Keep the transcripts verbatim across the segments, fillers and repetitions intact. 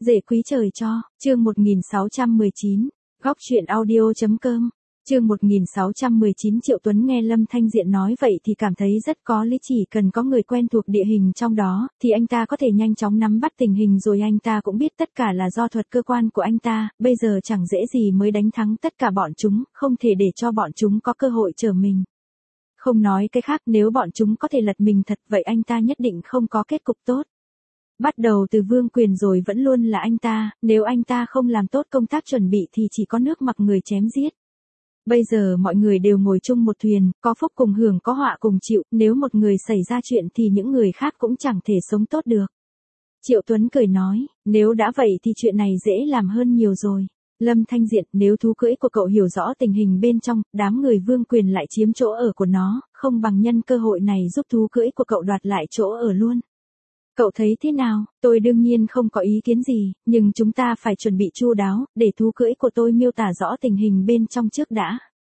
Rể quý trời cho, chương một nghìn sáu trăm mười chín, góc truyện audio.com, chương một nghìn sáu trăm mười chín. Triệu Tuấn nghe Lâm Thanh Diện nói vậy thì cảm thấy rất có lý, chỉ cần có người quen thuộc địa hình trong đó, thì anh ta có thể nhanh chóng nắm bắt tình hình, rồi anh ta cũng biết tất cả là do thuật cơ quan của anh ta, bây giờ chẳng dễ gì mới đánh thắng tất cả bọn chúng, không thể để cho bọn chúng có cơ hội trở mình. Không nói cái khác, nếu bọn chúng có thể lật mình thật vậy anh ta nhất định không có kết cục tốt. Bắt đầu từ Vương Quyền rồi vẫn luôn là anh ta, nếu anh ta không làm tốt công tác chuẩn bị thì chỉ có nước mặc người chém giết. Bây giờ mọi người đều ngồi chung một thuyền, có phúc cùng hưởng có họa cùng chịu, nếu một người xảy ra chuyện thì những người khác cũng chẳng thể sống tốt được. Triệu Tuấn cười nói, nếu đã vậy thì chuyện này dễ làm hơn nhiều rồi. Lâm Thanh Diện, nếu thú cưỡi của cậu hiểu rõ tình hình bên trong, đám người Vương Quyền lại chiếm chỗ ở của nó, không bằng nhân cơ hội này giúp thú cưỡi của cậu đoạt lại chỗ ở luôn. Cậu thấy thế nào? Tôi đương nhiên không có ý kiến gì, nhưng chúng ta phải chuẩn bị chu đáo, để thú cưỡi của tôi miêu tả rõ tình hình bên trong trước đã.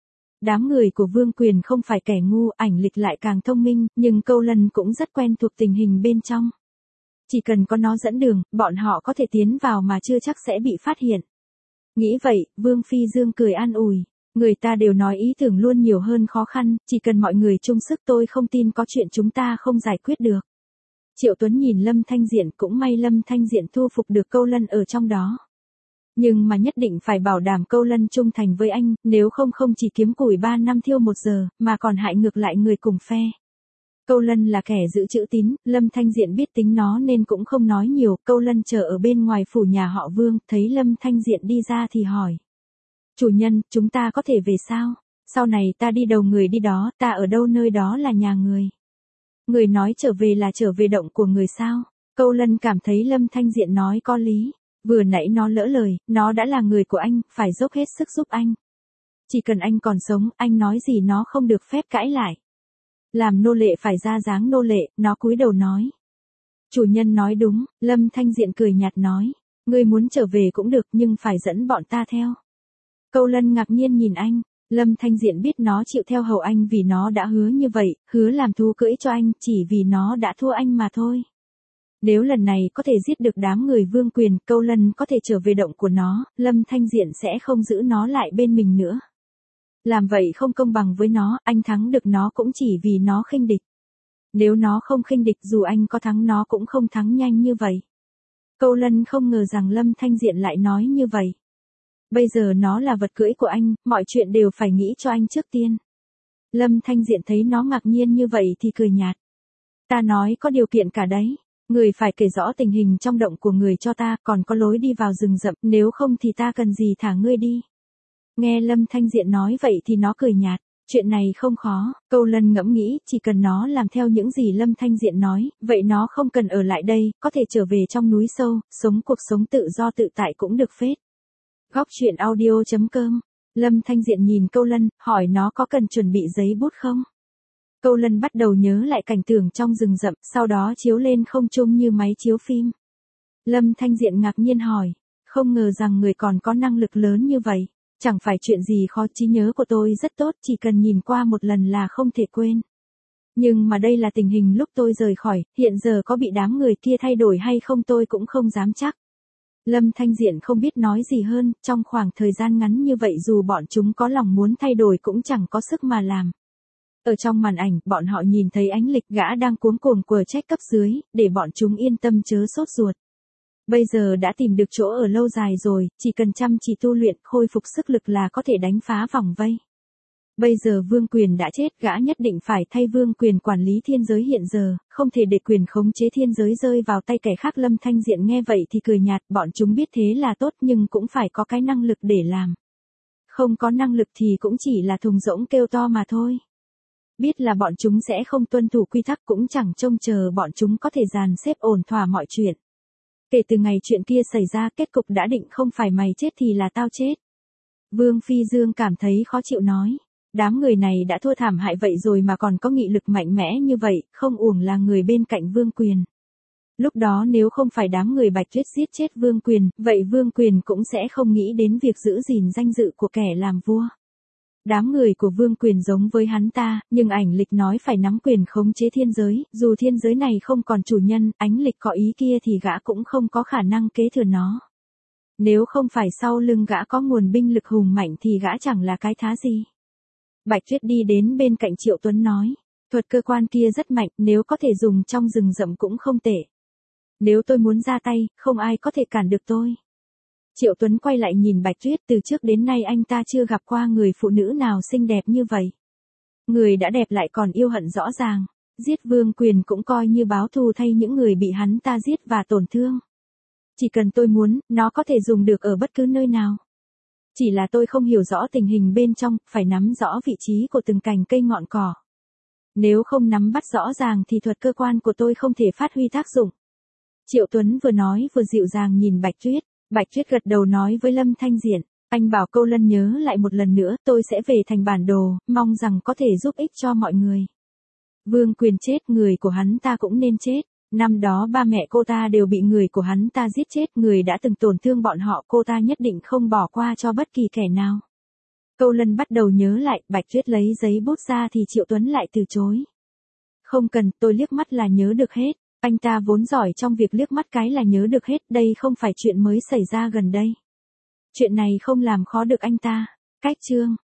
Đám người của Vương Quyền không phải kẻ ngu, ảnh lịch lại càng thông minh, nhưng Câu Lân cũng rất quen thuộc tình hình bên trong. Chỉ cần có nó dẫn đường, bọn họ có thể tiến vào mà chưa chắc sẽ bị phát hiện. Nghĩ vậy, Vương Phi Dương cười an ủi. Người ta đều nói ý tưởng luôn nhiều hơn khó khăn, chỉ cần mọi người chung sức tôi không tin có chuyện chúng ta không giải quyết được. Triệu Tuấn nhìn Lâm Thanh Diện, cũng may Lâm Thanh Diện thu phục được Câu Lân ở trong đó. Nhưng mà nhất định phải bảo đảm Câu Lân trung thành với anh, nếu không không chỉ kiếm củi ba năm thiêu một giờ, mà còn hại ngược lại người cùng phe. Câu Lân là kẻ giữ chữ tín, Lâm Thanh Diện biết tính nó nên cũng không nói nhiều. Câu Lân chờ ở bên ngoài phủ nhà họ Vương, thấy Lâm Thanh Diện đi ra thì hỏi. Chủ nhân, chúng ta có thể về sao? Sau này ta đi đầu người đi đó, ta ở đâu nơi đó là nhà người. Người nói trở về là trở về động của người sao? Câu Lân cảm thấy Lâm Thanh Diện nói có lý. Vừa nãy nó lỡ lời, nó đã là người của anh, phải dốc hết sức giúp anh. Chỉ cần anh còn sống, anh nói gì nó không được phép cãi lại. Làm nô lệ phải ra dáng nô lệ, nó cúi đầu nói. Chủ nhân nói đúng, Lâm Thanh Diện cười nhạt nói. Ngươi muốn trở về cũng được nhưng phải dẫn bọn ta theo. Câu Lân ngạc nhiên nhìn anh. Lâm Thanh Diện biết nó chịu theo hầu anh vì nó đã hứa như vậy, hứa làm thú cưỡi cho anh chỉ vì nó đã thua anh mà thôi. Nếu lần này có thể giết được đám người Vương Quyền, Câu Lân có thể trở về động của nó, Lâm Thanh Diện sẽ không giữ nó lại bên mình nữa. Làm vậy không công bằng với nó, anh thắng được nó cũng chỉ vì nó khinh địch. Nếu nó không khinh địch dù anh có thắng nó cũng không thắng nhanh như vậy. Câu Lân không ngờ rằng Lâm Thanh Diện lại nói như vậy. Bây giờ nó là vật cưỡi của anh, mọi chuyện đều phải nghĩ cho anh trước tiên. Lâm Thanh Diện thấy nó ngạc nhiên như vậy thì cười nhạt. Ta nói có điều kiện cả đấy. Người phải kể rõ tình hình trong động của người cho ta, còn có lối đi vào rừng rậm, nếu không thì ta cần gì thả ngươi đi. Nghe Lâm Thanh Diện nói vậy thì nó cười nhạt. Chuyện này không khó, Câu Lân ngẫm nghĩ, chỉ cần nó làm theo những gì Lâm Thanh Diện nói, vậy nó không cần ở lại đây, có thể trở về trong núi sâu, sống cuộc sống tự do tự tại cũng được phết. Góc truyện audio.com, Lâm Thanh Diện nhìn Câu Lân, hỏi nó có cần chuẩn bị giấy bút không? Câu Lân bắt đầu nhớ lại cảnh tượng trong rừng rậm, sau đó chiếu lên không trung như máy chiếu phim. Lâm Thanh Diện ngạc nhiên hỏi, không ngờ rằng người còn có năng lực lớn như vậy, chẳng phải chuyện gì khó, trí nhớ của tôi rất tốt, chỉ cần nhìn qua một lần là không thể quên. Nhưng mà đây là tình hình lúc tôi rời khỏi, hiện giờ có bị đám người kia thay đổi hay không tôi cũng không dám chắc. Lâm Thanh Diện không biết nói gì hơn, trong khoảng thời gian ngắn như vậy dù bọn chúng có lòng muốn thay đổi cũng chẳng có sức mà làm. Ở trong màn ảnh, bọn họ nhìn thấy Ánh Lịch gã đang cuống cuồng quờ trách cấp dưới, để bọn chúng yên tâm chớ sốt ruột. Bây giờ đã tìm được chỗ ở lâu dài rồi, chỉ cần chăm chỉ tu luyện, khôi phục sức lực là có thể đánh phá vòng vây. Bây giờ Vương Quyền đã chết, gã nhất định phải thay Vương Quyền quản lý thiên giới hiện giờ, không thể để quyền khống chế thiên giới rơi vào tay kẻ khác. Lâm Thanh Diện nghe vậy thì cười nhạt, bọn chúng biết thế là tốt nhưng cũng phải có cái năng lực để làm. Không có năng lực thì cũng chỉ là thùng rỗng kêu to mà thôi. Biết là bọn chúng sẽ không tuân thủ quy tắc cũng chẳng trông chờ bọn chúng có thể dàn xếp ổn thỏa mọi chuyện. Kể từ ngày chuyện kia xảy ra, kết cục đã định, không phải mày chết thì là tao chết. Vương Phi Dương cảm thấy khó chịu nói. Đám người này đã thua thảm hại vậy rồi mà còn có nghị lực mạnh mẽ như vậy, không uổng là người bên cạnh Vương Quyền. Lúc đó nếu không phải đám người Bạch Tuyết giết chết Vương Quyền, vậy Vương Quyền cũng sẽ không nghĩ đến việc giữ gìn danh dự của kẻ làm vua. Đám người của Vương Quyền giống với hắn ta, nhưng ảnh lịch nói phải nắm quyền khống chế thiên giới, dù thiên giới này không còn chủ nhân, ánh lịch có ý kia thì gã cũng không có khả năng kế thừa nó. Nếu không phải sau lưng gã có nguồn binh lực hùng mạnh thì gã chẳng là cái thá gì. Bạch Tuyết đi đến bên cạnh Triệu Tuấn nói, thuật cơ quan kia rất mạnh, nếu có thể dùng trong rừng rậm cũng không tệ. Nếu tôi muốn ra tay, không ai có thể cản được tôi. Triệu Tuấn quay lại nhìn Bạch Tuyết, từ trước đến nay anh ta chưa gặp qua người phụ nữ nào xinh đẹp như vậy. Người đã đẹp lại còn yêu hận rõ ràng, giết Vương Quyền cũng coi như báo thù thay những người bị hắn ta giết và tổn thương. Chỉ cần tôi muốn, nó có thể dùng được ở bất cứ nơi nào. Chỉ là tôi không hiểu rõ tình hình bên trong, phải nắm rõ vị trí của từng cành cây ngọn cỏ. Nếu không nắm bắt rõ ràng thì thuật cơ quan của tôi không thể phát huy tác dụng. Triệu Tuấn vừa nói vừa dịu dàng nhìn Bạch Tuyết. Bạch Tuyết gật đầu nói với Lâm Thanh Diện, anh bảo Câu Lân nhớ lại một lần nữa, tôi sẽ về thành bản đồ, mong rằng có thể giúp ích cho mọi người. Vương Quyền chết, người của hắn ta cũng nên chết. Năm đó ba mẹ cô ta đều bị người của hắn ta giết chết, người đã từng tổn thương bọn họ, cô ta nhất định không bỏ qua cho bất kỳ kẻ nào. Câu Lân bắt đầu nhớ lại, Bạch Tuyết lấy giấy bút ra thì Triệu Tuấn lại từ chối. Không cần, tôi liếc mắt là nhớ được hết. Anh ta vốn giỏi trong việc liếc mắt cái là nhớ được hết, đây không phải chuyện mới xảy ra gần đây. Chuyện này không làm khó được anh ta. Cách chương